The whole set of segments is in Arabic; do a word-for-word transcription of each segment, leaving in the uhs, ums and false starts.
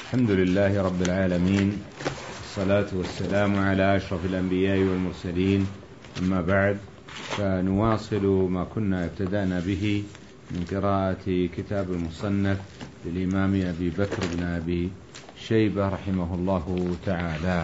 الحمد لله رب العالمين، والصلاة والسلام على أشرف الأنبياء والمرسلين. أما بعد، فنواصل ما كنا ابتدأنا به من قراءة كتاب المصنف للإمام أبي بكر بن أبي شيبة رحمه الله تعالى.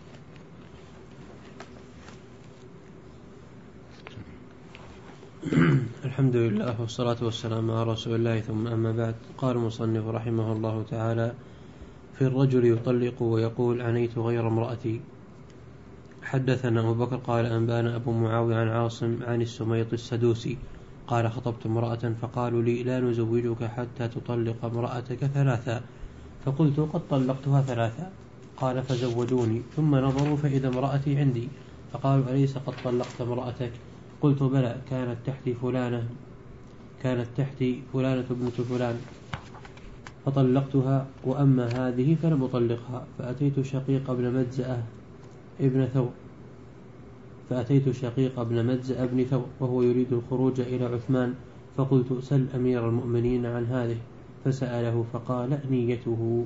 الحمد لله والصلاة والسلام على رسول الله، ثم أما بعد. قال المصنف رحمه الله تعالى: في الرجل يطلق ويقول عنيت غير امرأتي. حدثنا أبو بكر قال أنبانا أبو معاوية عن عاصم عن السميط السدوسي قال: خطبت امرأة فقالوا لي: لا نزوجك حتى تطلق امرأتك ثلاثا. فقلت: قد طلقتها ثلاثا. قال: فزوجوني، ثم نظروا فإذا امرأتي عندي، فقالوا: أليس قد طلقت امرأتك؟ قلت: بلى، كانت تحتي فلانة كانت تحتي فلانة بنت فلان فطلقتها، وأما هذه فلم أطلقها. فأتيت شقيق ابن مجزأة ابن ثور فأتيت شقيق ابن مجزأة ابن ثور وهو يريد الخروج إلى عثمان، فقلت: سل أمير المؤمنين عن هذه. فسأله فقال: نيته.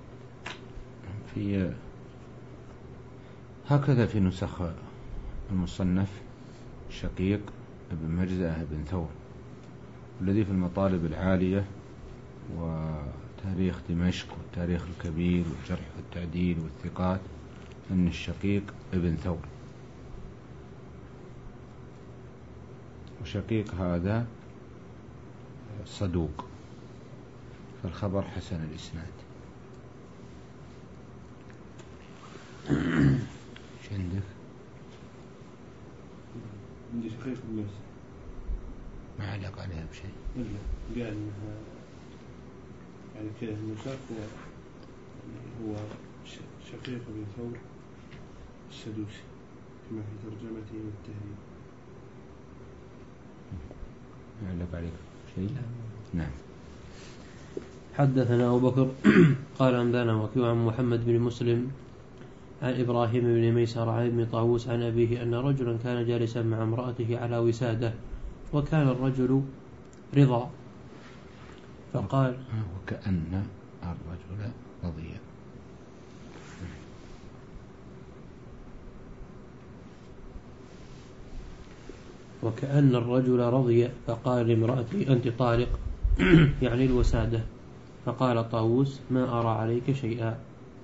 في هكذا في نسخ المصنف شقيق ابن مجزأة ابن ثور، الذي في المطالب العالية وتاريخ دمشق والتاريخ الكبير والجرح والتعديل والثقات أن الشقيق ابن ثور. وشقيق هذا صدوق، فالخبر حسن الإسناد. ايش عندك؟ عندي شقيق ابن مجزأة ما علق عليها بشيء. لا، قال انها يعني كذا النسخ هو شقيق ابن ثور السدوسي كما في ترجمته والتهذيب. ما علق عليك شيء؟ نعم. حدثنا أبو بكر قال أنبانا وكيع عن محمد بن مسلم عن إبراهيم بن ميسر عن ابن طاووس عن أبيه أن رجلا كان جالسا مع امرأته على وسادة، وكان الرجل رضا، فقال: وكأن الرجل رضي. وكأن الرجل رضي فقال لامرأتي: أنت طالق، يعني الوسادة. فقال طاووس: ما أرى عليك شيئا.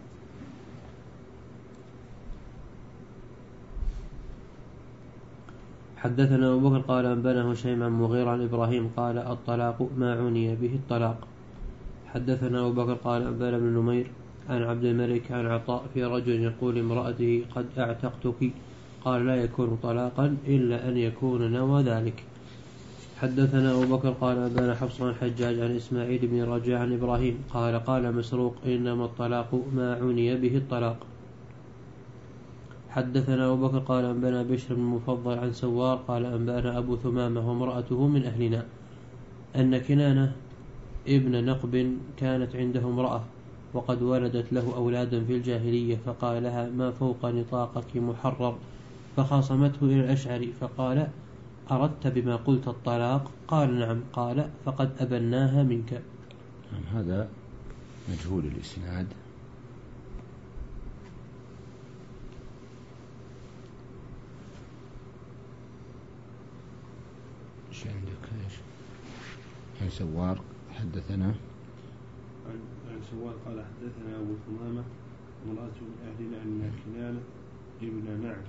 حدثنا أبو بكر قال أنبأنا هشيم عن مغيرة عن إبراهيم قال: الطلاق ما عني به الطلاق. حدثنا أبو بكر قال أنبأنا بن نمير عن عبد الملك عن عطاء في رجل يقول امرأته: قد أعتقتك. قال: لا يكون طلاقا إلا أن يكون نوى ذلك. حدثنا أبو بكر قال أنبأنا حفص عن حجاج عن إسماعيل بن رجاء عن إبراهيم قال: قال مسروق: إنما الطلاق ما عني به الطلاق. حدثنا أبو بكر قال أنبأنا بشر بن المفضل عن سوار قال أنبأنا أبو ثمامة وامرأته من أهلنا أن كنانة ابن نقب كانت عنده امرأة وقد ولدت له أولادا في الجاهلية، فقال لها: ما فوق نطاقك محرر. فخاصمته إلى الأشعري فقال: أردت بما قلت الطلاق؟ قال: نعم. قال: فقد أبناها منك. هذا مجهول الإسناد. ايش عندك؟ ايش عن سوار حدثنا عن عن سوار قال: حدثنا أبو ثمامة امرأة من أهلنا أن كنانة ابن نعم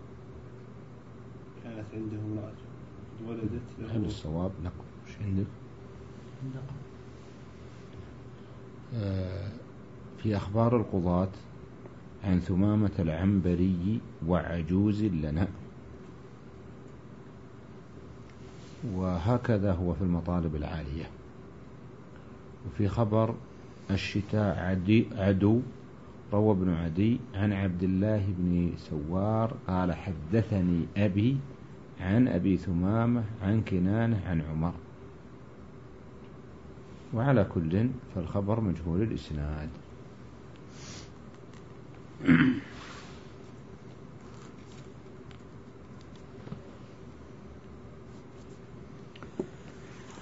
كانت عنده امرأة ولدت له. هل الصواب نقل؟ ايش عندك؟ آه في أخبار القضاة عن ثمامة العنبري وعجوز لنا، وهكذا هو في المطالب العالية. وفي خبر الشتاء عدي عدو روى ابن عدي عن عبد الله بن سوار قال: حدثني أبي عن أبي ثمامة عن كنانة عن عمر. وعلى كل فالخبر مجهول الإسناد.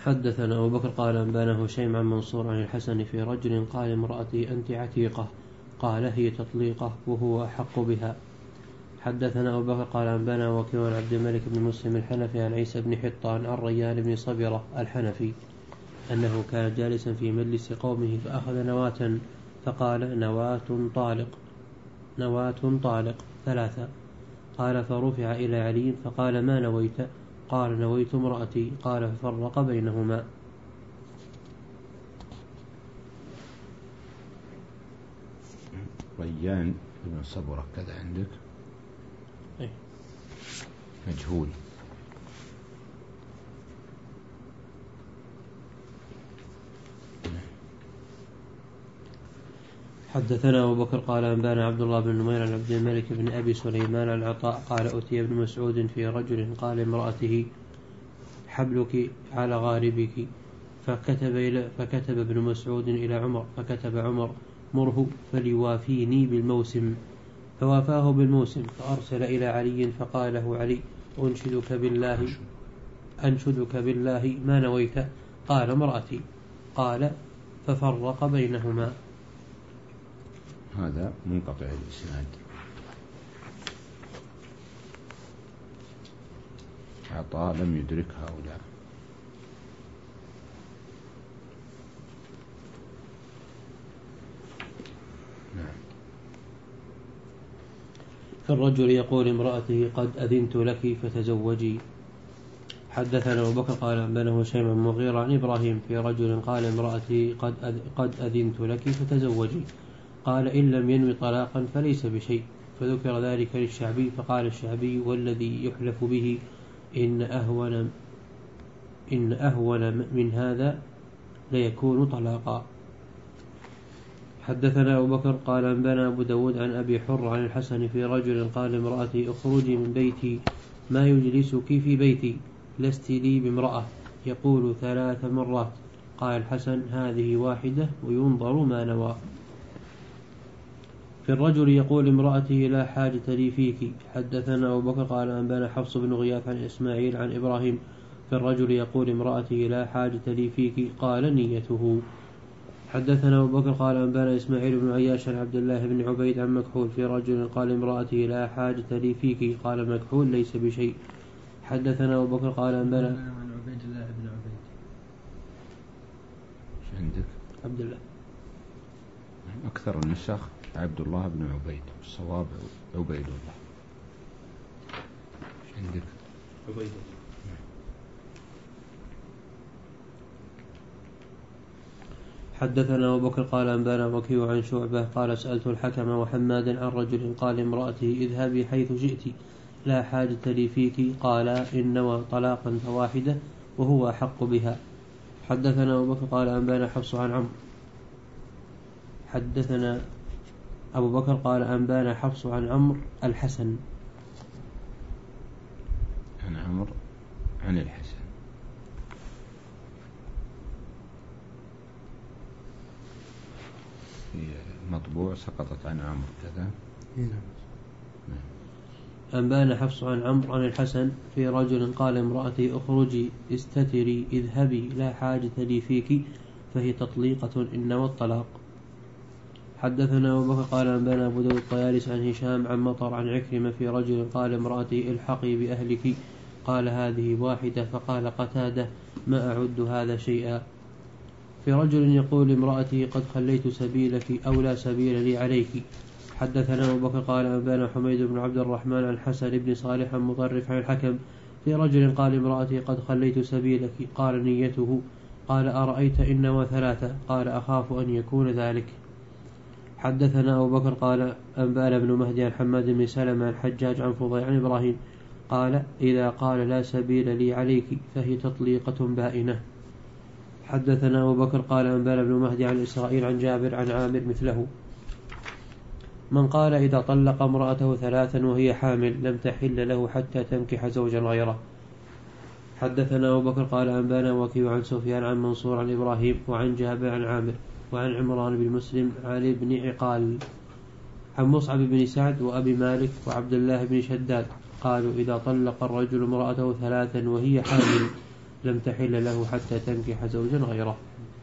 حدثنا أبو بكر قال أنبانا هشيم عن منصور عن الحسن في رجل قال امرأتي أنت عتيقة قال هي تطليقة وهو أحق بها. حدثنا أبو بكر قال أنبانا وكيع عن عبد الملك بن مسلم الحنفي عن عيسى بن حطان عن ريان بن صبرة الحنفي أنه كان جالسا في مجلس قومه فأخذ نواة فقال نواة طالق نواة طالق ثلاثة. قال فرفع إلى علي فقال ما نويت؟ قال نويت امرأتي. قال ففرق بينهما. ريان بن صبرة كذا عندك أي. مجهول. حدثنا أبو بكر قال أنبانا عبد الله بن نمير عن عبد الملك بن أبي سليمان عن عطاء قال أتي ابن مسعود في رجل قال امرأته حبلك على غاربك فكتب, إلى فكتب ابن مسعود إلى عمر فكتب عمر مره فليوافيني بالموسم فوافاه بالموسم فأرسل إلى علي فقال له علي أنشدك بالله أنشدك بالله ما نويت؟ قال امرأتي. قال ففرق بينهما. هذا منقطع الإسناد. عطاء لم يدرك هؤلاء. نعم. فالرجل يقول امرأته قد أذنت لك فتزوجي. حدثنا أبو بكر قال أنبأنا هشيم بن المغيرة عن إبراهيم في رجل قال امرأتي قد قد أذنت لك فتزوجي. قال إن لم ينوي طلاقا فليس بشيء. فذكر ذلك للشعبي فقال الشعبي والذي يحلف به إن أهون إن أهون من هذا ليكون طلاقا. حدثنا أبو بكر قال أنبأنا أبو داود عن أبي حر عن الحسن في رجل قال امرأتي اخرجي من بيتي ما يجلسك في بيتي لست لي بامرأة يقول ثلاث مرات. قال الحسن هذه واحدة وينظر ما نوى. في الرجل يقول امرأته لا حاجة لي فيك. حدثنا أبو بكر قال أنبانا حفص بن غياث عن إسماعيل عن إبراهيم في الرجل يقول امرأته لا حاجة لي فيك قال نيته. حدثنا أبو بكر قال أنبانا إسماعيل بن عياش عن عبد الله بن عبيد عن مكحول في رجل قال امرأته لا حاجة لي فيك قال مكحول ليس بشيء. حدثنا أبو بكر قال أنبانا عن عبيد الله بن عبيد. ايش عندك؟ عبد الله. أكثر النسخ عبد الله بن عبيد الصواب عبيد الله. ايش عندك؟ عبيد الله. حدثنا أبو بكر قال أنبانا وكيع عن شعبة قال سألت الحكم وحمادا عن رجل قال امرأته اذهبي حيث جئت لا حاجة لي فيك قال إن نوى طلاقا فواحدة وهو أحق بها. حدثنا أبو بكر قال أنبانا حفص عن عمرو حدثنا أبو بكر قال أنبانا حفص عن عمرو الحسن عن عمرو عن الحسن. مطبوع سقطت عن عمرو كذا. أنبانا حفص عن عمرو عن الحسن في رجل قال امرأتي اخرجي استتري اذهبي لا حاجة لي فيك فهي تطليقة إنما الطلاق. حدثنا أبو بكر قال أنبانا أبو داود الطيالس عن هشام عن مطر عن عكرمة في رجل قال امرأتي الحقي بأهلك قال هذه واحدة. فقال قتادة ما أعد هذا شيئا. في رجل يقول امرأتي قد خليت سبيلك أو لا سبيل لي عليك. حدثنا أبو بكر قال أنبانا حميد بن عبد الرحمن عن حسن بن صالح مطرف عن الحكم في رجل قال امرأتي قد خليت سبيلك قال نيته. قال أرأيت إن وثلاثة قال أخاف أن يكون ذلك. حدثنا أبو بكر قال أنبانا بن مهدي عن حماد بن سلمة عن حجاج عن فضيل عن إبراهيم قال إذا قال لا سبيل لي عليك فهي تطليقة بائنة. حدثنا أبو بكر قال أنبانا بن مهدي عن إسرائيل عن جابر عن عامر مثله. من قال إذا طلق امرأته ثلاثا وهي حامل لم تحل له حتى تنكح زوجا غيره. حدثنا أبو بكر قال أنبانا وكيع عن سفيان عن منصور عن إبراهيم وعن جابر عن عامر وعن عمران بن مسلم علي بن عقال عن مصعب بن سعد وأبي مالك وعبد الله بن شداد قالوا إذا طلق الرجل امرأته ثلاثا وهي حامل لم تحل له حتى تنكح زوجا غيره.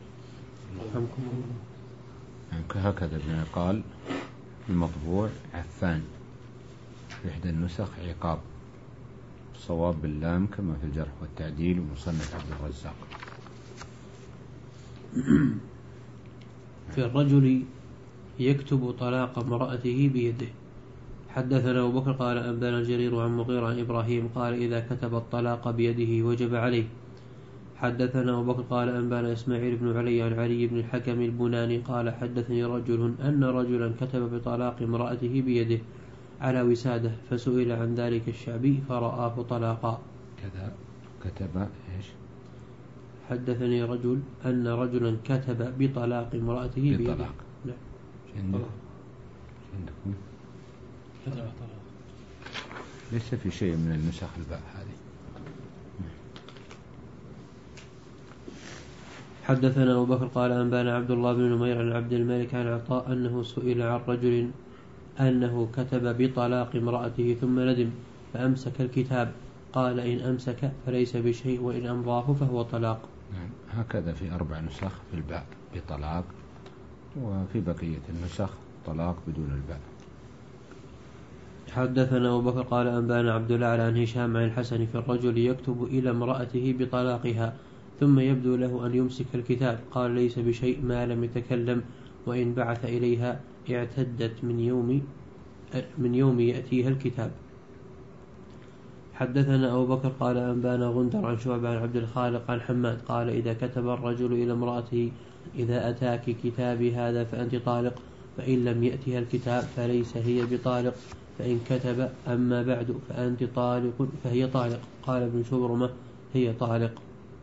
هكذا ابن قال المطبوع عفان، في إحدى النسخ عقاب، الصواب باللام كما في الجرح والتعديل ومصنف عبد الرزاق. في الرجل يكتب طلاق امرأته بيده. حدثنا أبو بكر قال أنبانا الجرير عن مغيرة عن إبراهيم قال إذا كتب الطلاق بيده وجب عليه. حدثنا أبو بكر قال أنبانا إسماعيل بن علي عن علي بن الحكم البناني قال حدثني رجل أن رجلا كتب بطلاق امرأته بيده على وسادة، فسئل عن ذلك الشعبي فرآه طلاقا. كذا كتب إيش؟ حدثني رجل أن رجلا كتب بطلاق امرأته بيده. بطلاق. نعم. عندكم كتب طلاق. ليس في شيء من النسخ الباء هذه. حدثنا أبو بكر قال أنبانا عبد الله بن نمير عن عبد الملك عن عطاء أنه سئل عن رجل أنه كتب بطلاق امرأته ثم ندم فأمسك الكتاب، قال إن أمسك فليس بشيء وإن أمضاه فهو طلاق. نعم. هكذا في أربع نسخ في الباء بطلاق، وفي بقية النسخ طلاق بدون الباء. حدثنا أبو بكر قال أنبانا عبد الله عن هشام عن الحسن في الرجل يكتب إلى امرأته بطلاقها ثم يبدو له أن يمسك الكتاب، قال ليس بشيء ما لم يتكلم، وإن بعث إليها اعتدت من يوم من يوم يأتيها الكتاب. حدثنا أبو بكر قال أنبانا غندر عن شعبة عن عبد الخالق عن حماد قال إذا كتب الرجل إلى امرأته إذا أتاك كتابي هذا فأنت طالق، فإن لم يأتها الكتاب فليس هي بطالق، فإن كتب أما بعد فأنت طالق فهي طالق. قال ابن شبرمة هي طالق.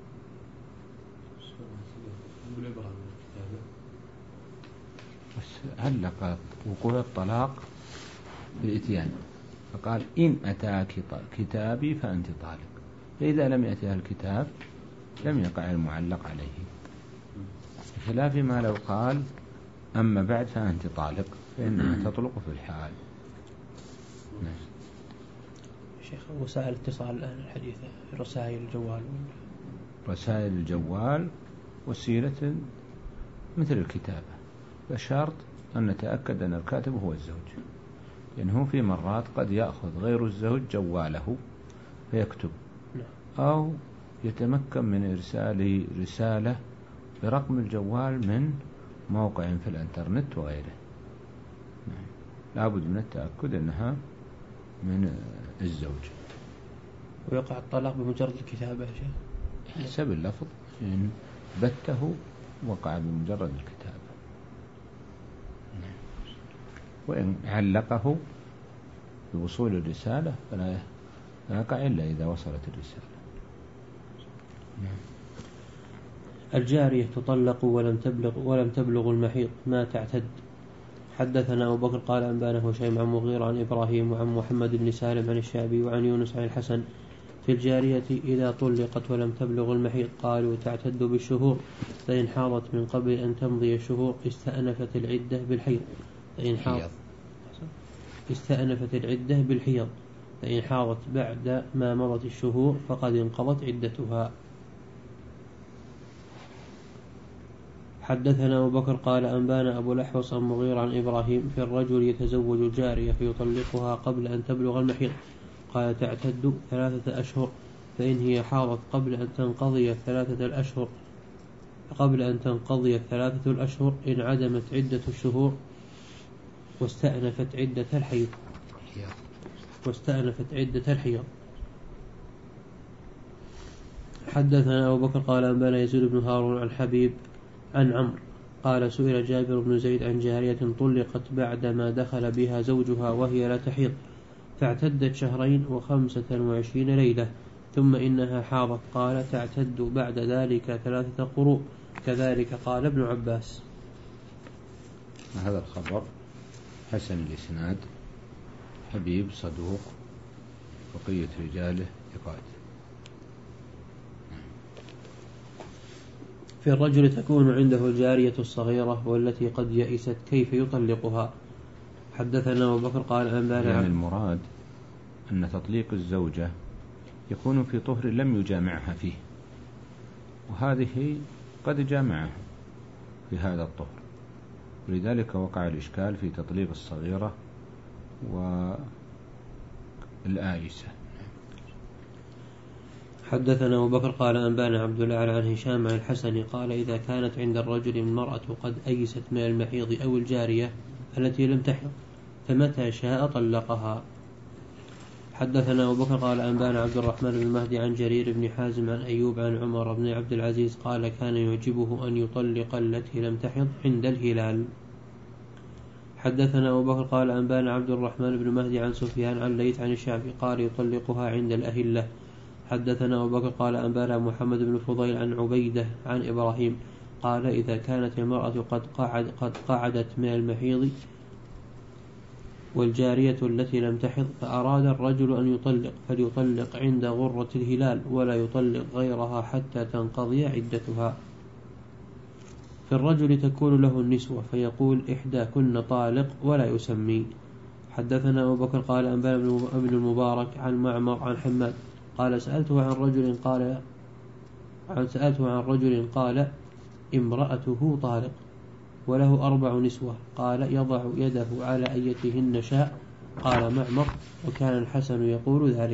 علق وقوع الطلاق بالإتيان، فقال إن أتاك كتابي فأنت طالق، فإذا لم يأتها الكتاب لم يقع المعلق عليه، بخلاف ما لو قال أما بعد فأنت طالق فإنها تطلق في الحال. شيخ وسائل اتصال الآن الحديثة رسائل الجوال رسائل الجوال وسيلة مثل الكتابة، فشرط أن نتأكد أن الكاتب هو الزوج، لأنه في مرات قد يأخذ غير الزوج جواله فيكتب، أو يتمكن من إرسال رسالة برقم الجوال من موقع في الانترنت وغيره. لابد من التأكد أنها من الزوج. ويقع الطلاق بمجرد الكتابة يا شيخ؟ حسب اللفظ، إن بته وقع بمجرد الكتابة، وإن علقه بوصول الرسالة فلا يقع إلا إذا وصلت الرسالة. الجارية تطلق ولم تبلغ ولم تبلغ المحيض ما تعتد. حدثنا أبو بكر قال أنبانا هشيم عن مغيرة عن إبراهيم وعن محمد بن سالم عن الشعبي وعن يونس عن الحسن في الجارية إذا طلقت ولم تبلغ المحيض قالوا تعتد بالشهور، فإن حاضت من قبل أن تمضي الشهور استأنفت العدة بالحيض، فإن حاضت استأنفت العدة بالحيض، فإن حاضت بعد ما مضت الشهور فقد انقضت عدتها. حدثنا أبو بكر قال أنبانا أبو الأحوص عن مغيرة عن إبراهيم في الرجل يتزوج الجارية فيطلقها قبل أن تبلغ المحيض، قال تعتد ثلاثة أشهر، فإن هي حاضت قبل أن تنقضي الثلاثة الأشهر قبل أن تنقضي الثلاثة الأشهر انعدمت عدة الشهور واستأنفت عدة الحيض واستأنفت عدة الحيض. حدثنا أبو بكر قال أنبانا يزيد بن هارون عن حبيب عن عمرو قال سئل جابر بن زيد عن جارية طلقت بعدما دخل بها زوجها وهي لا تحيض، فاعتدت شهرين وخمسة وعشرين ليلة ثم إنها حاضت، قال تعتد بعد ذلك ثلاثة قروء، كذلك قال ابن عباس. هذا الخبر حسن الإسناد، حبيب صدوق، بقية رجاله ثقات. في الرجل تكون عنده الجارية الصغيرة والتي قد يئست كيف يطلقها. حدثنا أبو بكر قال أنبانا يعني المراد أن تطليق الزوجة يكون في طهر لم يجامعها فيه، وهذه قد جامعه في هذا الطهر، ولذلك وقع الإشكال في تطليق الصغيرة والآيسة. حدثنا أبو بكر قال أنبانا عبد الله عن هشام عن الحسن قال إذا كانت عند الرجل المرأة قد أيست من المحيض أو الجارية التي لم تحض فمتى شاء طلقها. حدثنا أبو بكر قال أنبانا عبد الرحمن بن مهدي عن جرير بن حازم عن أيوب عن عمر بن عبد العزيز قال كان يعجبه أن يطلق التي لم تحض عند الهلال. حدثنا أبو بكر قال أنبانا عبد الرحمن بن مهدي عن سفيان عن ليث عن الشعبي قال يطلقها عند الأهلة. حدثنا أبو بكر قال أنبانا محمد بن فضيل عن عبيدة عن إبراهيم قال إذا كانت المرأة قد, قعد قد قعدت من المحيض والجارية التي لم تحض فأراد الرجل أن يطلق فليطلق عند غرة الهلال ولا يطلق غيرها حتى تنقضي عدتها. في الرجل تكون له النسوة فيقول إحدى كن طالق ولا يسمي. حدثنا أبو بكر قال أنبانا ابن المبارك عن معمر عن حماد قال سألته عن رجل قال عن سألته عن رجل قال امرأته طالق وله أربع نسوة قال يضع يده على أيتهن شاء. قال معمر وكان الحسن يقول ذلك.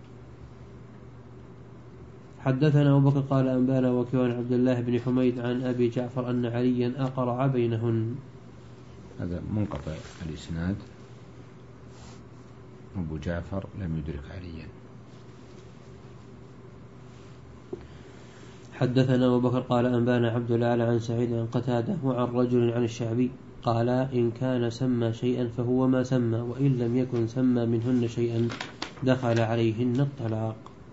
حدثنا أبو بكر قال أنبانا وكيع عن عبد الله بن حميد عن أبي جعفر أن عليا أقرع بينهن. هذا منقطع الإسناد، أبو جعفر لم يدرك عليا. حدثنا أبو بكر قال أنبانا عبد الله عن سعيد عن قتادة وعن رجل عن الشعبي قال إن كان سمى شيئا فهو ما سمى وإن لم يكن سمى منهن شيئا دخل عليهن الطلاق.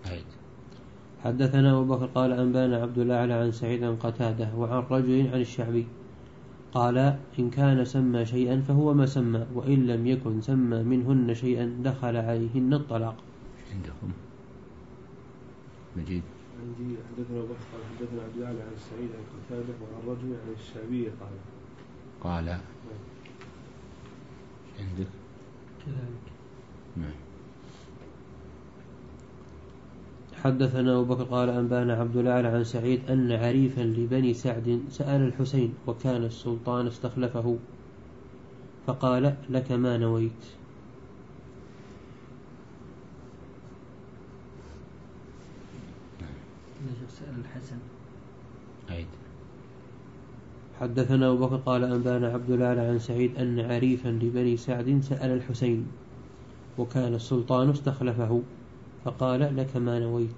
حدثنا أبو بكر قال أنبانا عبد الله عن سعيد عن قتادة وعن رجل عن الشعبي قال إن كان سمى شيئا فهو ما سمى وإن لم يكن سمى منهن شيئا دخل عليهن الطلاق. عندكم مجيد؟ عندي حدثنا أبو بكر قال حدثنا عبد الله عن سعيد عن قتادة وعن رجل عن الشعبي قال قال عندك كذلك. نعم. حدثنا أبو بكر قال أنبانا عبد الله عن سعيد أن عريفا لبني سعد سأل الحسين وكان السلطان استخلفه فقال لك ما نويت. سأل الحسن. عيد. حدثنا أبو بكر قال أنبانا عبد الله عن سعيد أن عريفا لبني سعد سأل الحسين وكان السلطان استخلفه فقال لك ما نويت.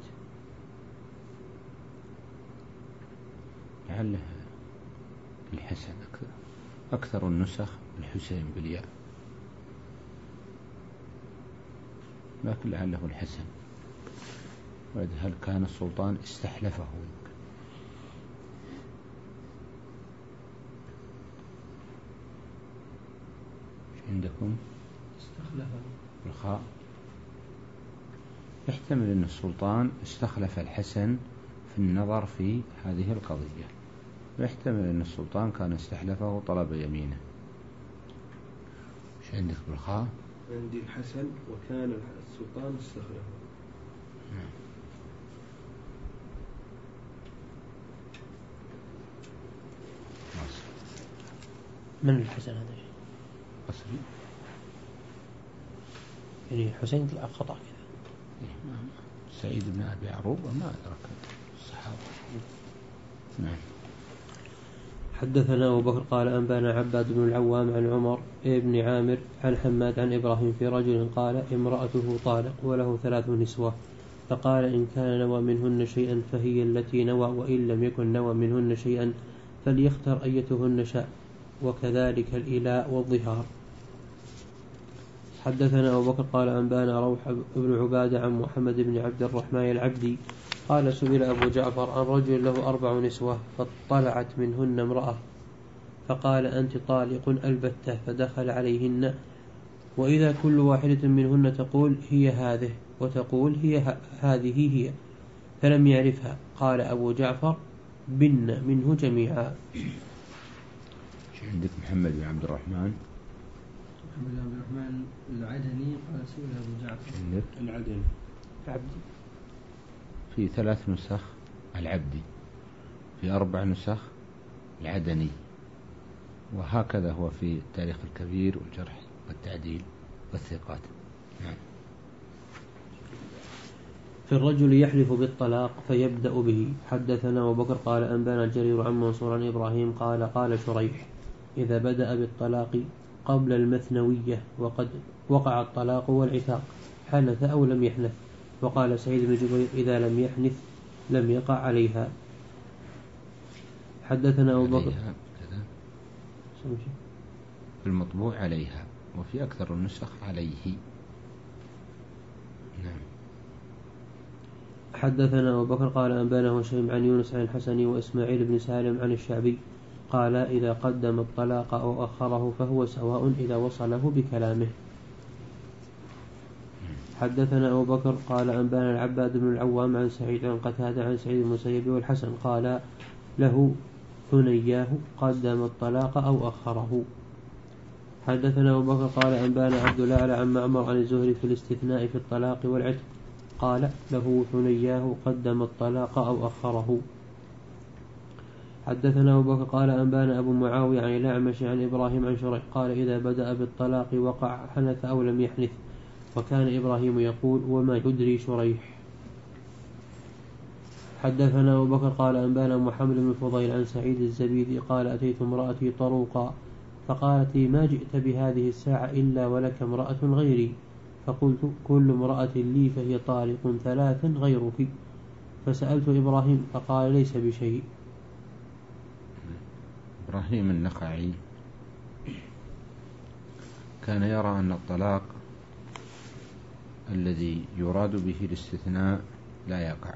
لعله الحسن أكثر, أكثر النسخ الحسين بالياء، لكن لعله الحسن. هل كان السلطان استحلفه؟ عندكم استخلفه الخاء، يحتمل أن السلطان استخلف الحسن في النظر في هذه القضية، ويحتمل أن السلطان كان استحلفه طلب يمينه. ايش عندك بالخاء؟ عندي الحسن وكان السلطان استخلفه. نعم. من الحسن هذا؟ أصلي يعني حسين طلع خطأ كذا. سعيد بن أبي عروبة ما أدرك الصحابة. نعم. حدثنا أبو بكر قال أنبانا عباد بن العوام عن عمر بن عامر عن حماد عن إبراهيم في رجل قال امرأته طالق وله ثلاث نسوة فقال إن كان نوى منهن شيئا فهي التي نوى وإن لم يكن نوى منهن شيئا فليختر أيتهن شاء وكذلك الإلاء والظهار. حدثنا أبو بكر قال أنبانا روح بن عبادة عن محمد بن عبد الرحمن العبدي قال سئل أبو جعفر عن رجل له أربع نسوة فاطلعت منهن امرأة فقال أنت طالق البتة فدخل عليهن وإذا كل واحدة منهن تقول هي هذه وتقول هي هذه هي فلم يعرفها. قال أبو جعفر بن منه جميعا. عندك محمد بن عبد الرحمن محمد بن عبد الرحمن العدني قال سئل أبو جعفر عندك العدني العبدي في ثلاث نسخ العبدي في أربع نسخ العدني، وهكذا هو في التاريخ الكبير والجرح والتعديل والثقات. نعم. في الرجل يحلف بالطلاق فيبدأ به. حدثنا أبو بكر قال أنبانا جرير عن منصور عن إبراهيم قال قال شريح إذا بدأ بالطلاق قبل المثنوية وقد وقع الطلاق والعتاق حنث أو لم يحنث. وقال سعيد بن جبير إذا لم يحنث لم يقع عليها. حدثنا أبو بكر في المطبوع عليها، وفي أكثر النسخ عليه. نعم. حدثنا أبو بكر قال أنبانا هشيم عن يونس عن الحسن وإسماعيل بن سالم عن الشعبي قال إذا قدم الطلاق أو أخره فهو سواء إذا وصله بكلامه. حدثنا أبو بكر قال أنبانا العباد بن العوام عن سعيد عن قتادة عن سعيد المسيب والحسن قال له ثنياه قدم الطلاق أو أخره. حدثنا أبو بكر قال أنبانا عبد الأعلى عن معمر عن الزهري في الاستثناء في الطلاق والعتق قال له ثنياه قدم الطلاق أو أخره. حدثنا أبو بكر قال أنبانا أبو معاوية عن الأعمش عن إبراهيم عن شريح قال إذا بدأ بالطلاق وقع حنث أو لم يحنث. وكان إبراهيم يقول وما يدري شريح. حدثنا أبو بكر قال أنبانا محمد بن الفضيل عن سعيد الزبيدي قال أتيت امرأتي طروقا فقالت لي ما جئت بهذه الساعة إلا ولك امرأة غيري. فقلت كل امرأة لي فهي طالق ثلاثا غيرك. فسألت إبراهيم فقال ليس بشيء. إبراهيم النخعي كان يرى أن الطلاق الذي يراد به الاستثناء لا يقع.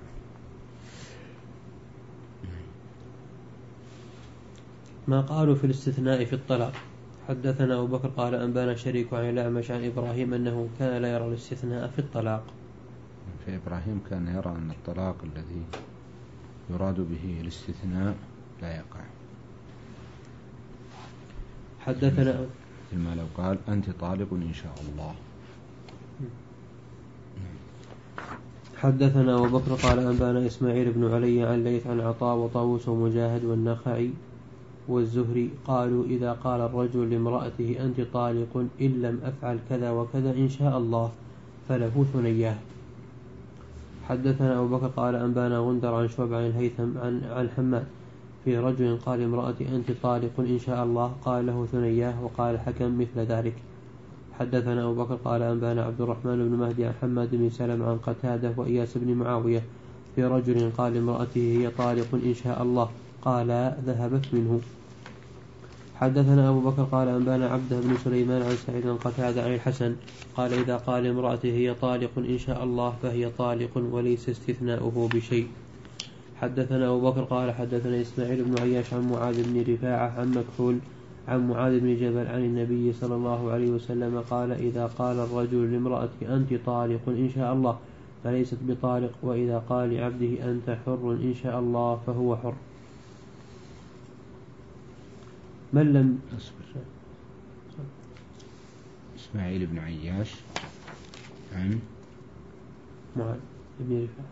ما قالوا في الاستثناء في الطلاق. حدثنا أبو بكر قال أنبانا شريك عن الأعمش عن إبراهيم أنه كان لا يرى الاستثناء في الطلاق. في إبراهيم كان يرى أن الطلاق الذي يراد به الاستثناء لا يقع. حدثنا مثل ما لو قال أنت طالق إن شاء الله. حدثنا أبو بكر قال أنبانا إسماعيل بن علي عن ليث عن عطاء وطاووس ومجاهد والنخعي والزهري قالوا إذا قال الرجل لامرأته أنت طالق إن لم أفعل كذا وكذا إن شاء الله فله ثنياه. حدثنا أبو بكر قال أنبانا غندر عن شعب عن الهيثم عن, عن حماد في رجل قال لامرأته أنت طالق إن شاء الله قال له ثنياه. وقال حكم مثل ذلك. حدثنا أبو بكر قال أنبانا عبد الرحمن بن مهدي عن حماد بن سلم عن قتادة وإياس بن معاوية في رجل قال لامرأته هي طالق إن شاء الله قال ذهبت منه. حدثنا أبو بكر قال أنبانا عبده بن سليمان عن سعيد عن قتادة عن الحسن قال إذا قال لامرأته هي طالق إن شاء الله فهي طالق وليس استثناؤه بشيء. حدثنا أبو بكر قال حدثنا إسماعيل بن عياش عن معاذ بن رفاعة عن مكحول عن معاذ بن جبل عن النبي صلى الله عليه وسلم قال إذا قال الرجل لامرأته أنت طالق إن شاء الله فليست بطالق. وإذا قال لعبده أنت حر إن شاء الله فهو حر. من لم أصبر. إسماعيل بن عياش عن معاذ بن رفاعة.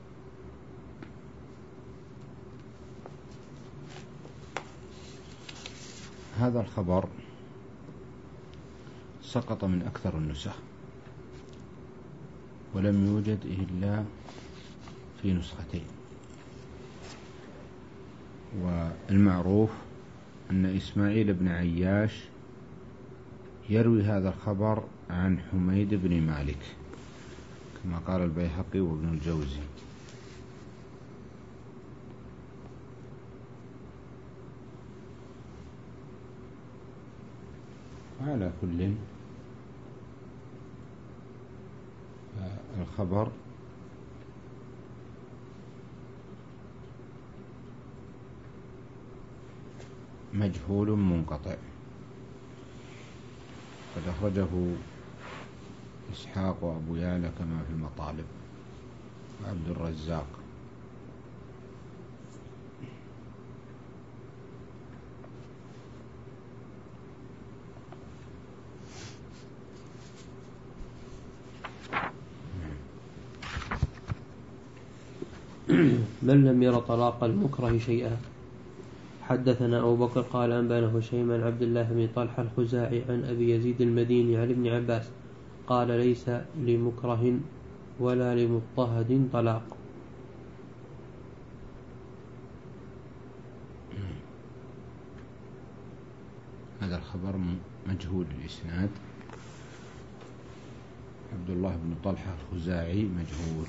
هذا الخبر سقط من أكثر النسخ ولم يوجد إلا في نسختين. والمعروف أن إسماعيل بن عياش يروي هذا الخبر عن حميد بن مالك كما قال البيهقي وابن الجوزي. على كل الخبر مجهول منقطع قد أخرجه إسحاق وأبو يعلى كما في المطالب وعبد الرزاق. من لم ير طلاق المكره شيئا. حدثنا أبو بكر قال أنبأنا هشيم عن عبد الله بن طلحة الخزاعي عن أبي يزيد المديني عن ابن عباس قال ليس لمكره ولا لمضطهد طلاق. هذا الخبر مجهول الإسناد. عبد الله بن طلحة الخزاعي مجهول.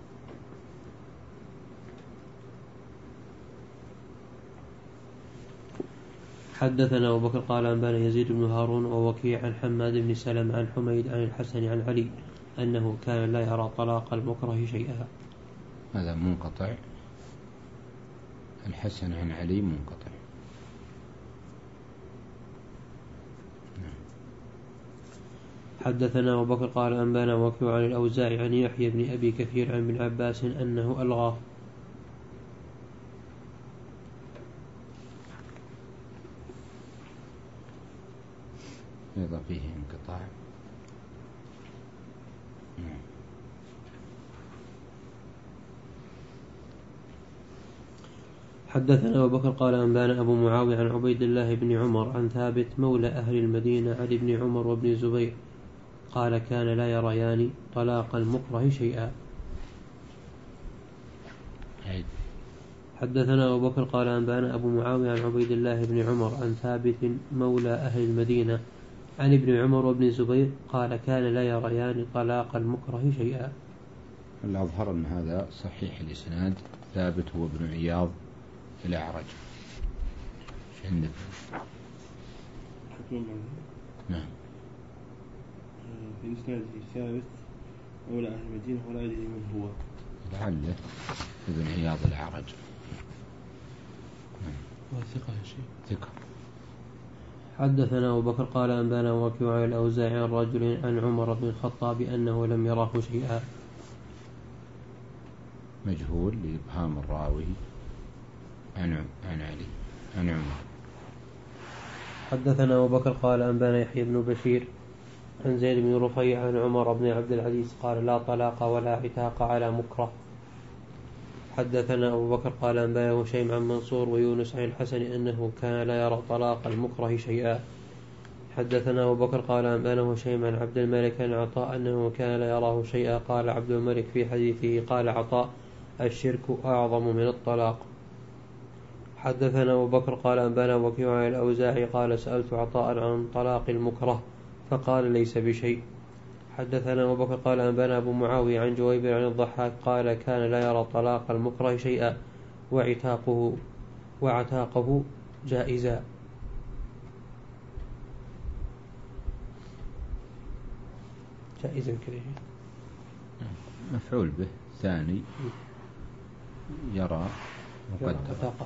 حدثنا أبو بكر قال أنبأنا يزيد بن هارون ووكيع عن حماد بن سلم عن حميد عن الحسن عن علي أنه كان لا يرى طلاق المكره شيئا. هذا منقطع. الحسن عن علي منقطع. حدثنا أبو بكر قال أنبأنا وكيع عن الأوزاعي عن يحيى بن أبي كثير عن ابن عباس أنه ألغاه. أيضا فيه انقطاع. حدثنا أبو بكر قال أنبأنا أبو معاوية عن عبيد الله بن عمر عن ثابت مولى أهل المدينة عن ابن عمر وابن الزبير قال كان لا يريان طلاق المكره شيئا. حدثنا أبو بكر قال أنبأنا أبو معاوية عن عبيد الله بن عمر عن ثابت مولى أهل المدينة عن ابن عمر وابن الزبير قال كان لا يريان طلاق المكره شيئا. الأظهر أن هذا صحيح الإسناد. ثابت هو ابن عياض الأعرج. ايش عندك؟ نعم. في إسناده ثابت مولى أهل المدينة ولا أدري من هو. لعله ابن عياض الأعرج. وثقة يا شيخ. ثقة. حدثنا أبو بكر قال أنبأنا وكيع عن الأوزاعي عن رجل عن عمر بن الخطاب أنه لم يراه شيئا. مجهول لإبهام الراوي عن عن علي عن عمر. حدثنا أبو بكر قال أنبأنا يحيى بن بشير عن زيد بن رفيع عن عمر بن عبد العزيز قال لا طلاق ولا عتاق على مكره. حدثنا أبو بكر قال أنبأنا هشيم عن منصور ويونس عن الحسن أنه كان لا يرى طلاق المكره شيئا. حدثنا أبو بكر قال أنبأنا هشيم عن عبد الملك عن عطاء أنه كان لا يراه شيئا. قال عبد الملك في حديثه قال عطاء الشرك أعظم من الطلاق. حدثنا أبو بكر قال أنبأنا وكيع عن الأوزاعي قال سألت عطاء عن طلاق المكره فقال ليس بشيء. حدثنا أبو بكر قال أنبأنا أبو معاوية عن جويبر عن الضحاك قال كان لا يرى طلاق المكره شيئا وعتاقه وعتاقه جائزا. جائزا كذا مفعول به ثاني يرى مقدر.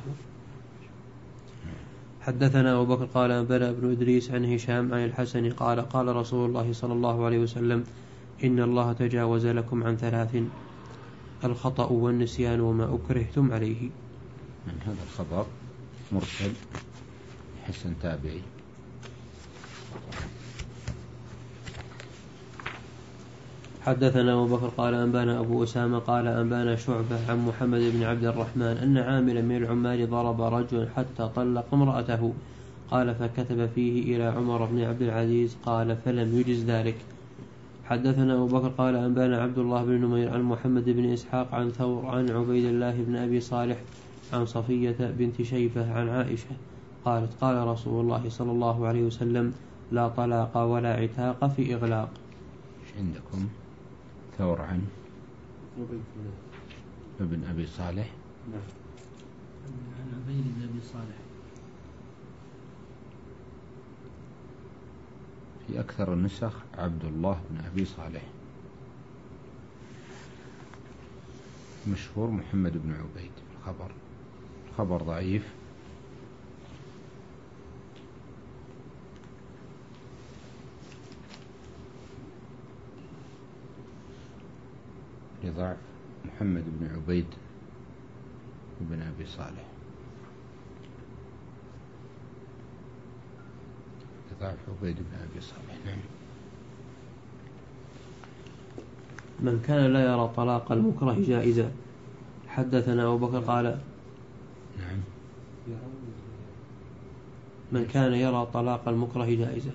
حدثنا أبو بكر قال أنبأنا ابن إدريس عن هشام عن الحسن قال قال رسول الله صلى الله عليه وسلم إن الله تجاوز لكم عن ثلاث الخطأ والنسيان وما أكرهتم عليه. من هذا الخبر مرسل حسن تابعي. حدثنا أبو بكر قال أنبأنا أبو أسامة قال أنبأنا شعبة عن محمد بن عبد الرحمن أن عاملا من العمال ضرب رجلا حتى طلق امرأته قال فكتب فيه إلى عمر بن عبد العزيز قال فلم يجز ذلك. حدثنا أبو بكر قال أنبأنا عبد الله بن نمير عن محمد بن إسحاق عن ثور عن عبيد الله بن أبي صالح عن صفية بنت شيبة عن عائشة قالت قال رسول الله صلى الله عليه وسلم لا طلاق ولا عتاق في إغلاق. ايش عندكم؟ ثور عن ابن أبي صالح. نعم. عن عبيد بن أبي صالح. في أكثر النسخ عبد الله بن أبي صالح. مشهور محمد بن عبيد. الخبر خبر ضعيف. لضعف محمد بن عبيد بن أبي صالح. لضعف عبيد بن أبي صالح. نعم. من كان لا يرى طلاق المكره جائزا. حدثنا أبو بكر قال من كان يرى طلاق المكره جائزة.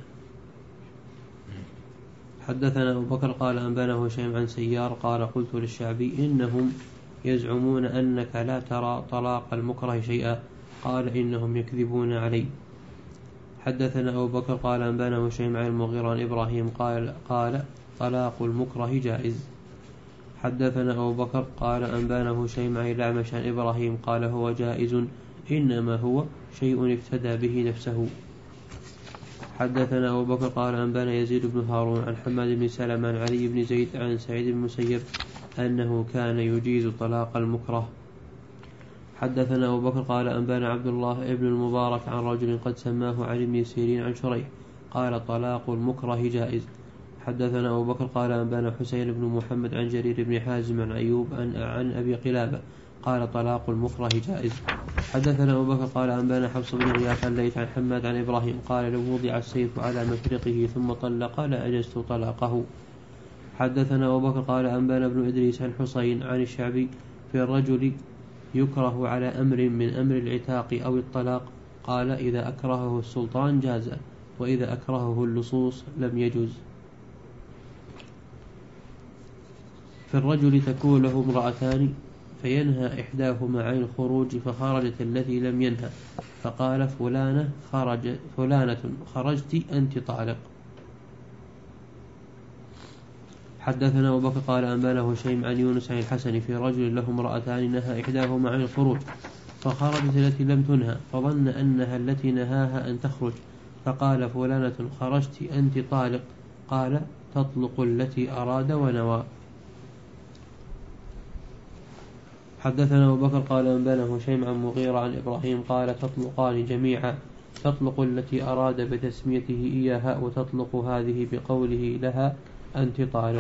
حدثنا أبو بكر قال أنبأنا هشيم عن سيار قال قلت للشعبي إنهم يزعمون أنك لا ترى طلاق المكره شيئا قال إنهم يكذبون علي. حدثنا أبو بكر قال أنبأنا هشيم عن المغيرة عن إبراهيم قال قال طلاق المكره جائز. حدثنا أبو بكر قال أنبأنا هشيم عن الأعمش عن إبراهيم قال هو جائز إنما هو شيء افتدى به نفسه. حدثنا أبو بكر قال أنبأنا يزيد بن هارون عن حماد بن سلمة عن علي بن زيد عن سعيد بن المسيب أنه كان يجيز طلاق المكره. حدثنا أبو بكر قال أنبأنا عبد الله ابن المبارك عن رجل قد سماه عن ابن سيرين عن شريح قال طلاق المكره جائز. حدثنا أبو بكر قال أنبأنا حسين بن محمد عن جرير بن حازم عن أيوب عن, عن أبي قلابة قال طلاق المكره جائز. حدثنا أبو بكر قال أنبأنا حفص بن غياث عن ليث عن حماد عن إبراهيم قال لو وضع السيف على مفرقه ثم طلق لأجزت طلاقه. حدثنا أبو بكر قال أنبأنا ابن إدريس عن حسين عن الشعبي في الرجل يكره على أمر من أمر العتاق أو الطلاق قال إذا أكرهه السلطان جاز وإذا أكرهه اللصوص لم يجوز. في الرجل تكون له امرأتان فينهى إحداهما عن الخروج فخرجت التي لم ينهى فقال فلانة, خرج فلانة خرجت أنت طالق. حدثنا أبو بكر قال أنبأنا هشيم عن يونس عن الحسن في رجل له امرأتان نهى إحداهما عن الخروج فخرجت التي لم تنهى فظن أنها التي نهاها أن تخرج فقال فلانة خرجت أنت طالق قال تطلق التي أراد ونوى. حدثنا أبو بكر قال أنبأنا هشيم عن مغيرة عن إبراهيم قال تطلقان جميعا تطلق التي أراد بتسميته إياها وتطلق هذه بقوله لها أنت طالق.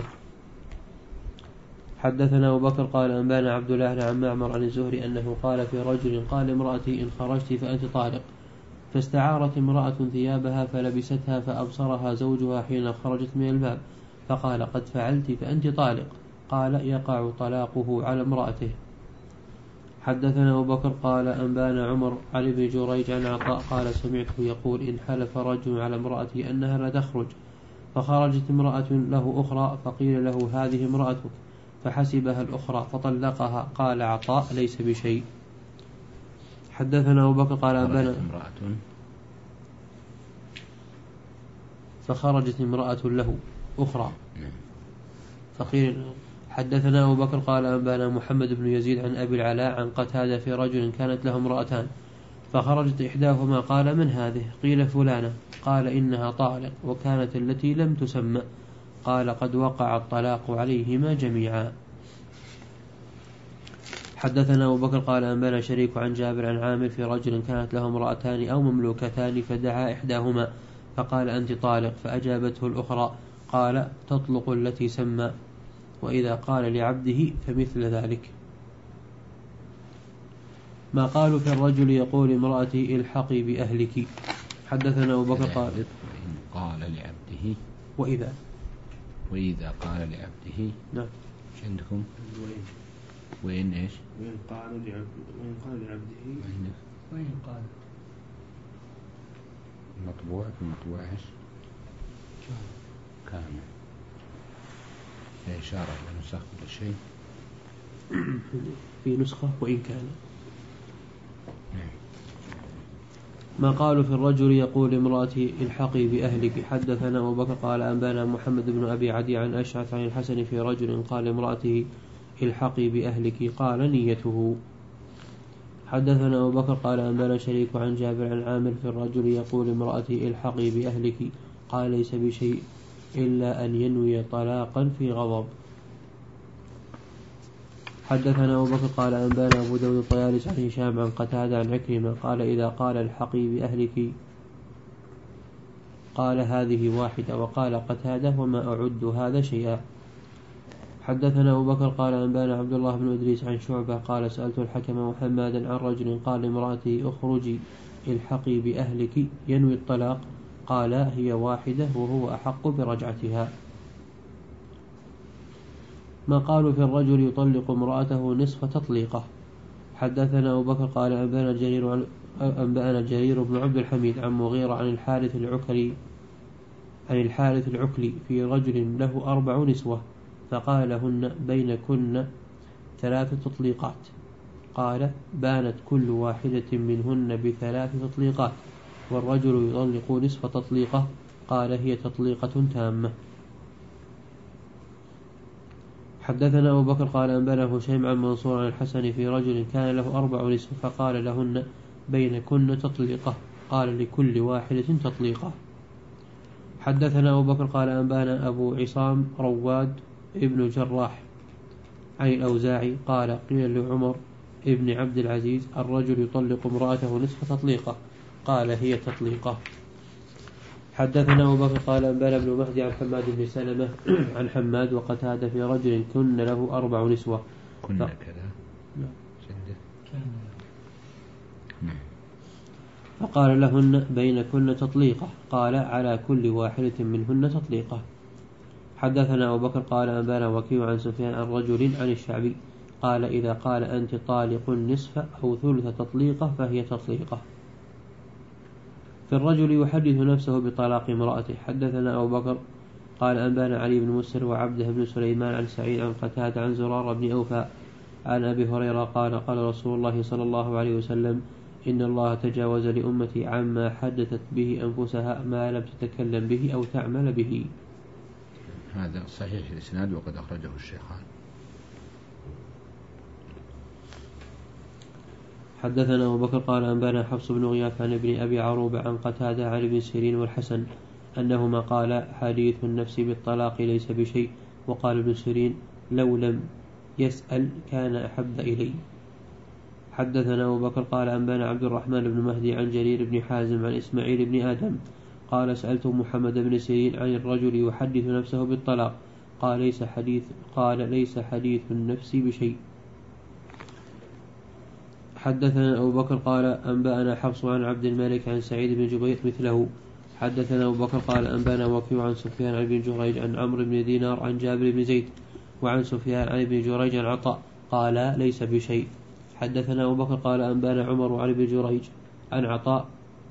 حدثنا أبو بكر قال أنبأنا عبد الله عن معمر عن الزهري أنه قال في رجل قال امرأتي إن خرجت فأنت طالق فاستعارت امرأة ثيابها فلبستها فأبصرها زوجها حين خرجت من الباب فقال قد فعلت فأنت طالق قال يقع طلاقه على امرأته. حدثنا أبو بكر قال أنبأنا عمر عن ابن جريج عن عطاء قال سمعته يقول إن حلف رجل على امرأته أنها لا تخرج فخرجت امرأة له أخرى فقيل له هذه امرأتك فحسبها الأخرى فطلقها قال عطاء ليس بشيء. حدثنا أبو بكر قال أنبأنا امرأة فخرجت امرأة له أخرى فقيل. حدثنا أبو بكر قال أنبأنا محمد بن يزيد عن أبي العلاء عن قتادة في رجل كانت له امرأتان فخرجت إحداهما قال من هذه قيل فلانة قال إنها طالق وكانت التي لم تسمى قال قد وقع الطلاق عليهما جميعا. حدثنا أبو بكر قال أنبأنا شريك عن جابر عن عامر في رجل كانت له امرأتان أو مملوكتان فدعا إحداهما فقال أنت طالق فأجابته الأخرى قال تطلق التي سمى وإذا قال لعبده فمثل ذلك. ما قالوا في الرجل يقول امرأتي الحقي بأهلك. حدثنا أبو بكر قال قال لعبده وإذا وإذا قال لعبده نعم ايش عندكم وين ايش وين قال لعبده وين قال لعبده وين قال مطبوع في مطبوع ايش كامل إشارة إلى نسخ كل شيء في نسخة وإن كان. ما قالوا في الرجل يقول امرأتي الحقي بأهلك. حدثنا أبو بكر قال أنبأنا محمد بن أبي عدي عن أشعث عن الحسن في رجل قال امرأته الحقي بأهلك قال نيته. حدثنا أبو بكر قال أنبأنا شريك عن جابر عن عامر في الرجل يقول امرأتي الحقي بأهلك قال ليس بشيء إلا أن ينوي طلاقا في غضب. حدثنا أبو بكر قال أنبأنا أبو داود الطيالس عن هشام عن قتادة عن عكرمة قال إذا قال الحقي بأهلك قال هذه واحدة وقال قتادة وما أعد هذا شيئا. حدثنا أبو بكر قال أنبأنا عبد الله بن إدريس عن شعبة قال سألت الحكم محمدا عن رجل قال امرأتي أخرجي الحقي بأهلك ينوي الطلاق قال هي واحدة وهو أحق برجعتها. ما قالوا في الرجل يطلق امرأته نصف تطليقه. حدثنا أبو بكر قال أنبأنا جرير عن أنبأنا جرير بن عبد الحميد عن مغيرة عن الحارث العكري عن الحارث العكلي في رجل له أربع نسوة فقال لهن بينكن ثلاث تطليقات. قال بانت كل واحدة منهن بثلاث تطليقات والرجل يطلق نصف تطليقة. قال هي تطليقة تامة. حدثنا أبو بكر قال أنبأنا هشيم عن منصور عن الحسن في رجل كان له أربع نسوة فقال لهن بينكن تطليقة. قال لكل واحدة تطليقة. حدثنا أبو بكر قال أنبأنا أبو عصام رواد ابن جراح عن الأوزاعي قال قيل لعمر ابن عبد العزيز الرجل يطلق امرأته نصف تطليقة. قال هي تطليقة. حدثنا أبو بكر قال أنبأنا ابن مهدي عن حماد بن سلمة عن حماد وقتادة في رجل كن له أربع نسوة كنا كذا فقال لهن بينكن تطليقة. قال على كل واحدة منهن تطليقة. حدثنا أبو بكر قال أنبأنا وكيع عن سفيان عن رجل عن الشعبي قال إذا قال أنت طالق نصف أو ثلث تطليقة فهي تطليقة. في الرجل يحدث نفسه بطلاق امرأته. حدثنا أبو بكر قال أنبأنا علي بن مسر وعبده بن سليمان عن سعيد عن قتادة عن زرار بن أوفى عن أبي هريرة قال قال رسول الله صلى الله عليه وسلم إن الله تجاوز لأمتي عما حدثت به أنفسها ما لم تتكلم به أو تعمل به. هذا صحيح الإسناد وقد أخرجه الشيخان. حدثنا أبو بكر قال أنبأنا حفص بن غياث عن ابن أبي عروبة عن قتادة عن ابن سيرين والحسن أنهما قال حديث النفس بالطلاق ليس بشيء. وقال ابن سيرين لو لم يسأل كان أحب إلي. حدثنا أبو بكر قال أنبأنا عبد الرحمن بن مهدي عن جرير بن حازم عن إسماعيل بن آدم قال سألت محمد بن سيرين عن الرجل يحدث نفسه بالطلاق قال ليس حديث قال ليس حديث النفس بشيء. حدثنا أبو بكر قال أنبأنا حفص عن عبد الملك عن سعيد بن جبير مثله. حدثنا أبو بكر قال أنبأنا وكيع عن سفيان عن بن جريج عن عمرو بن دينار عن جابر بن زيد وعن سفيان عن ابن جريج عن عطاء قال ليس بشيء. حدثنا أبو بكر قال أنبأنا عمر عن ابن جريج عن عطاء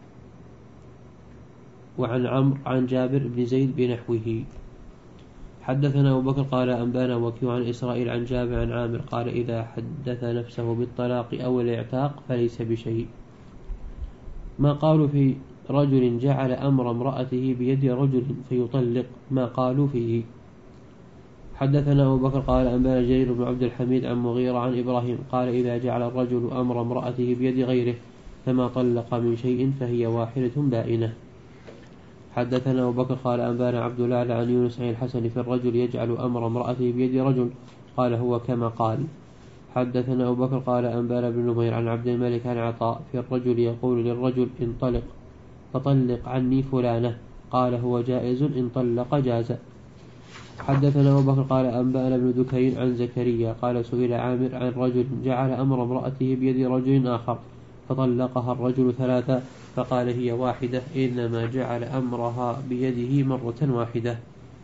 وعن عمرو عن جابر بن زيد بنحوه. حدثنا أبو بكر قال أنبأنا وكيع عن إسرائيل عن جابر عن عامر قال إذا حدث نفسه بالطلاق أو الاعتاق فليس بشيء. ما قالوا في رجل جعل أمر امرأته بيد رجل فيطلق ما قالوا فيه. حدثنا أبو بكر قال أنبأنا جرير بن عبد الحميد عن مغيرة عن إبراهيم قال إذا جعل الرجل أمر امرأته بيد غيره فما طلق من شيء فهي واحدة بائنة. حدثنا أبو بكر قال أنبأنا عبد الله عن يونس عن الحسن في الرجل يجعل أمر امرأته بيد رجل قال هو كما قال. حدثنا أبو بكر قال أنبأنا بن نمير عن عبد الملك عن عطاء في الرجل يقول للرجل انطلق فطلق عني فلانة قال هو جائز إن طلق جاز. حدثنا أبو بكر قال أنبأنا ابن دكين عن زكريا قال سئل عامر عن رجل جعل أمر امرأته بيد رجل آخر فطلقها الرجل ثلاثة فقال هي واحدة إنما جعل أمرها بيده مرة واحدة.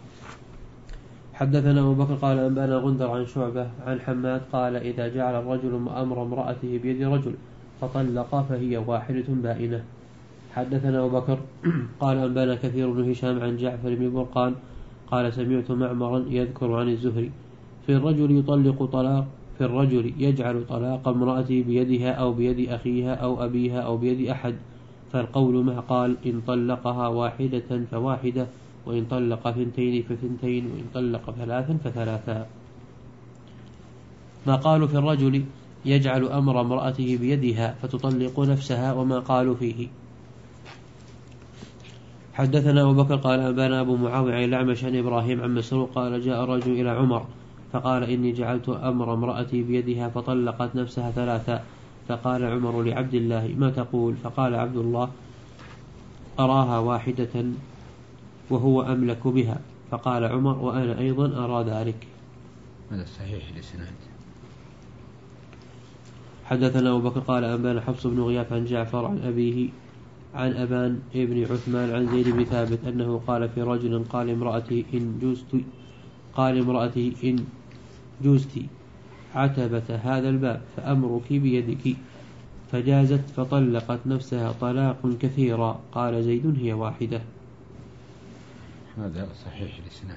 حدثنا أبو بكر قال أنبأنا غندر عن شعبة عن حماد قال إذا جعل الرجل أمر امرأته بيد رجل فطلق فهي واحدة بائنة. حدثنا أبو بكر قال أنبأنا كثير بن هشام عن جعفر بن برقان قال سمعت معمرا يذكر عن الزهري في الرجل يطلق طلاق في الرجل يجعل طلاق امرأته بيدها أو بيد أخيها أو أبيها أو بيد أحد فالقول ما قال إن طلقها واحدة فواحدة وإن طلق ثنتين فثنتين وإن طلق ثلاثا فثلاثا. ما قالوا في الرجل يجعل أمر امرأته بيدها فتطلق نفسها وما قالوا فيه. حدثنا أبو بكر قال أنبأنا أبو معاوية عن الأعمش عن إبراهيم عن مسروق قال جاء رجل إلى عمر فقال إني جعلت أمر امرأتي بيدها فطلقت نفسها ثلاثا فقال عمر لعبد الله ما تقول؟ فقال عبد الله أراها واحدة وهو أملك بها. فقال عمر وأنا أيضا أرى ذلك. هذا صحيح الإسناد. حدثنا أبو بكر قال أنبأنا حفص بن غياث عن جعفر عن أبيه عن أبان ابن عثمان عن زيد بن ثابت أنه قال في رجل قال امرأتي إن جوزت قال امرأتي إن جوزتي عتبة هذا الباب فأمرك بيدك، فجازت فطلقت نفسها طلاق كثيرا. قال زيد هي واحدة. هذا صحيح الإسناد.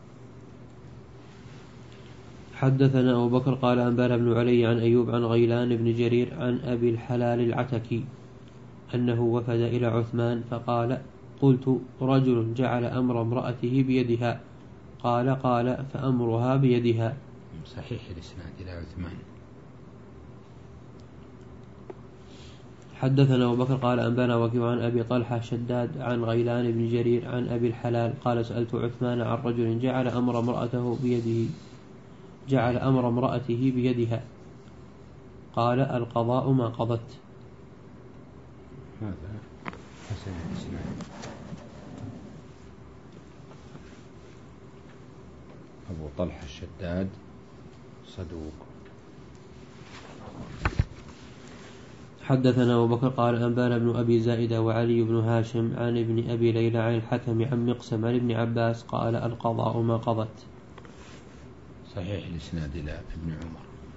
حدثنا أبو بكر قال أنبانا بن علي عن أيوب عن غيلان بن جرير عن أبي الحلال العتكي أنه وفد إلى عثمان فقال قلت رجل جعل أمر امرأته بيدها، قال قال فأمرها بيدها. صحيح الإسناد إلى عثمان. حدثنا أبو بكر قال أنبانا وكيع عن أبي طلحة شداد عن غيلان بن جرير عن أبي الحلال قال سألت عثمان عن رجل جعل أمر امرأته بيده جعل أمر امرأته بيدها، قال القضاء ما قضت. هذا حسن الإسناد. أبو طلحة الشداد صدوق. حدثنا أبو بكر قال أنبانا بن أبي زائدة وعلي بن هاشم عن ابن أبي ليلى عن الحكم عن مقسم عن ابن عباس قال القضاء ما قضت. صحيح الإسناد إلى ابن عمر.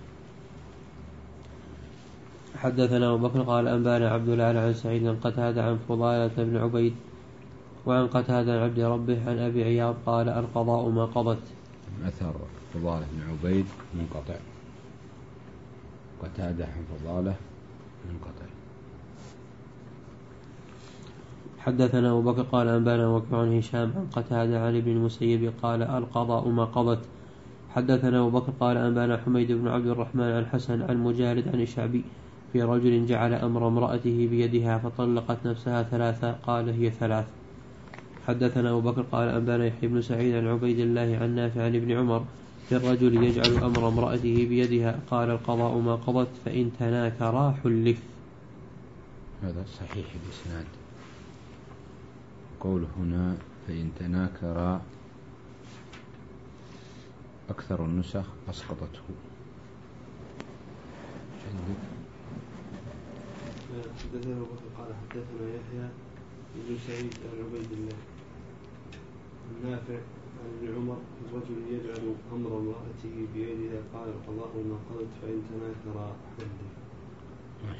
حدثنا أبو بكر قال أنبانا عبد الله عن سعيد عن قتادة عن فضالة بن عبيد وعن قتادة عن عبد ربه عن أبي عياض قال القضاء ما قضت. أثر فضالة بن عبيد منقطع، قتادة عن فضالة منقطع. حدثنا أبو بكر قال أنبانا وكيع عن هشام عن قتادة عن ابن المسيب قال القضاء ما قضت. حدثنا أبو بكر قال أنبانا حميد بن عبد الرحمن عن حسن عن مجالد عن الشعبي في رجل جعل أمر امرأته بيدها فطلقت نفسها ثلاثة، قال هي ثلاث. حدثنا أبو بكر قال أنبانا يحيى بن سعيد عن عبيد الله عن نافع عن ابن عمر في الرجل يجعل أمر امرأته بيدها قال القضاء ما قضت فإن تناكرا حلف. هذا صحيح الإسناد. قول هنا فإن تناكرا أكثر النسخ أسقطته. حدثنا أبو بكر قال حدثنا يحيى بن سعيد عن عبيد الله النافع عن ابن عمر الرجل يجعل أمر امرأته بيدها قال القضاء ما قضت فإن تناكرا حلف.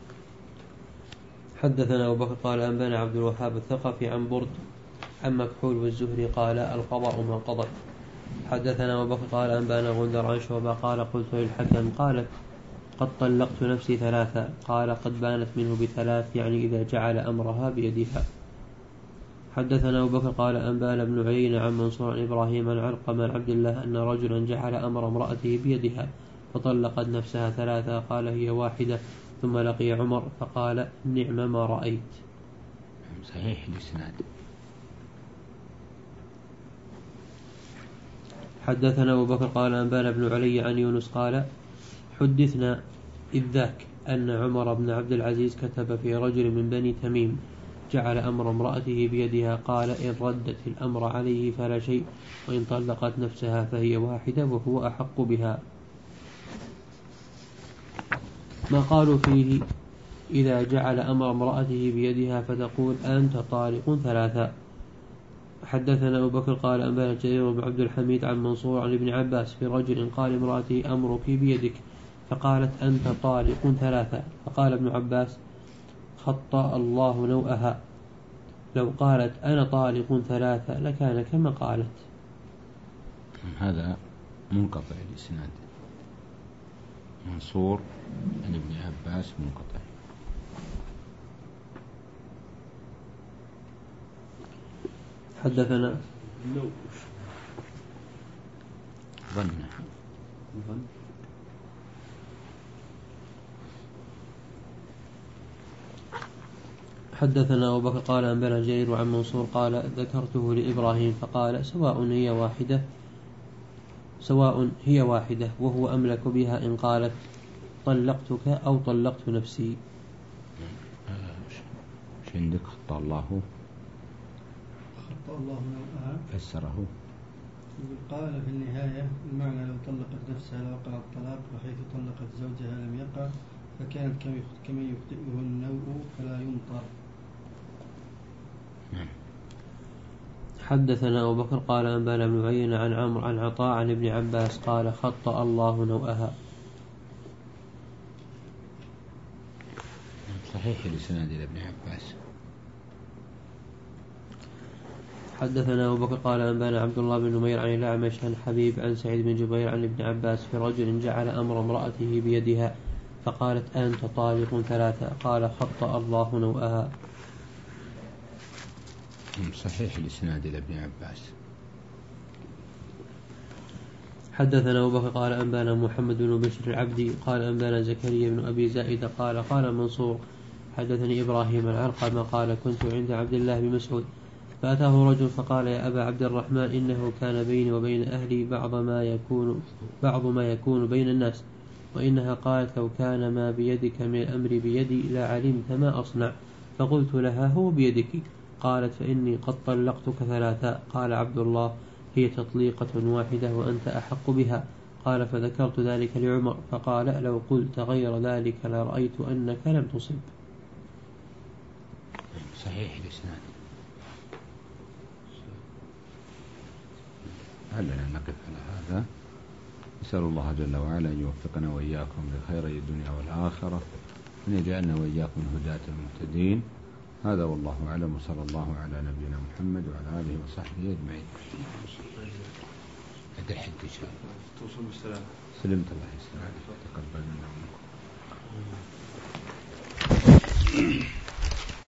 حدثنا أبو بكر قال أنبانا عبد الوهاب الثقفي عن برد عن مكحول والزهري قال القضاء ما قضت. حدثنا أبو بكر قال أنبانا غندر عن شعبة قال قلت للحكم قالت قد طلقت نفسي ثلاثة، قال قد بانت منه بثلاث، يعني إذا جعل أمرها بيدها. حدثنا أبو بكر قال أنبانا بن عيينة عن منصور عن إبراهيم عن علقمة عن عبد الله أن رجلا جعل أمر امرأته بيدها فطلقت نفسها ثلاثة، قال هي واحدة، ثم لقي عمر فقال نعم ما رأيت. صحيح الإسناد. حدثنا أبو بكر قال أنبانا بن علي عن يونس قال حدثنا إذ ذاك أن عمر بن عبد العزيز كتب في رجل من بني تميم جعل أمر امرأته بيدها قال إن ردت الأمر عليه فلا شيء، وإن طلقت نفسها فهي واحدة وهو أحق بها. ما قالوا فيه إذا جعل أمر امرأته بيدها فتقول أنت طالق ثلاثة. حدثنا أبو بكر قال أنبانا جرير بن عبد الحميد عن منصور عن ابن عباس في رجل قال امرأتي أمرك بيدك فقالت أنت طالق ثلاثة، فقال ابن عباس خطأ الله نوءها، لو قالت أنا طالق ثلاثة لكان كما قالت. هذا منقطع الإسناد. منصور عن ابن عباس منقطع. حدثنا ظن حدثنا أبو بكر قال أنبانا جرير عن منصور قال ذكرته لإبراهيم فقال سواء هي واحدة سواء هي واحدة وهو أملك بها إن قالت طلقتك أو طلقت نفسي. ايش عندك؟ خطأ الله خطأ الله نوءها فسره. قال في النهاية المعنى لو طلقت نفسها لوقع الطلاق، وحيث طلقت زوجها لم يقع فكانت كما يخطئه النوء فلا يمطر. حدثنا أبو بكر قال أنبانا بن عيينة عن عمرو عن عطاء عن ابن عباس قال خط الله نوءها. صحيح الإسناد إلى ابن عباس. حدثنا أبو بكر قال أنبانا عبد الله بن نمير عن الأعمش عن حبيب عن سعيد بن جبير عن ابن عباس في رجل جعل أمر امرأته بيدها فقالت أنت طالق ثلاثة قال خط الله نوءها. صحيح الإسناد إلى ابن عباس. حدثنا أبو بكر قال أنبانا محمد بن بشر العبدي قال أنبانا زكريا بن أبي زائدة قال قال منصور حدثني إبراهيم العلقمة قال كنت عند عبد الله بن مسعود فأتاه رجل فقال يا أبا عبد الرحمن إنه كان بيني وبين أهلي بعض ما يكون بعض ما يكون بين الناس وإنها قالت لو كان ما بيدك من الأمر بيدي لعلمت ما أصنع. فقلت لها هو بيدك. قالت فإني قد طلقتك ثلاثا. قال عبد الله هي تطليقة واحدة وأنت أحق بها. قال فذكرت ذلك لعمر فقال لو قلت غير ذلك لرأيت أنك لم تصب. صحيح الإسناد. هلنا نقف على هذا. نسأل الله جل وعلا أن يوفقنا وإياكم لخيري الدنيا والآخرة وأن يجعلنا وإياكم الهداة المهتدين. هذا والله أعلم وصلى الله على نبينا محمد وعلى آله وصحبه أجمعين. هذا الحد إن شاء الله. سلمت الله يسلمك. تقبل منا ومنكم.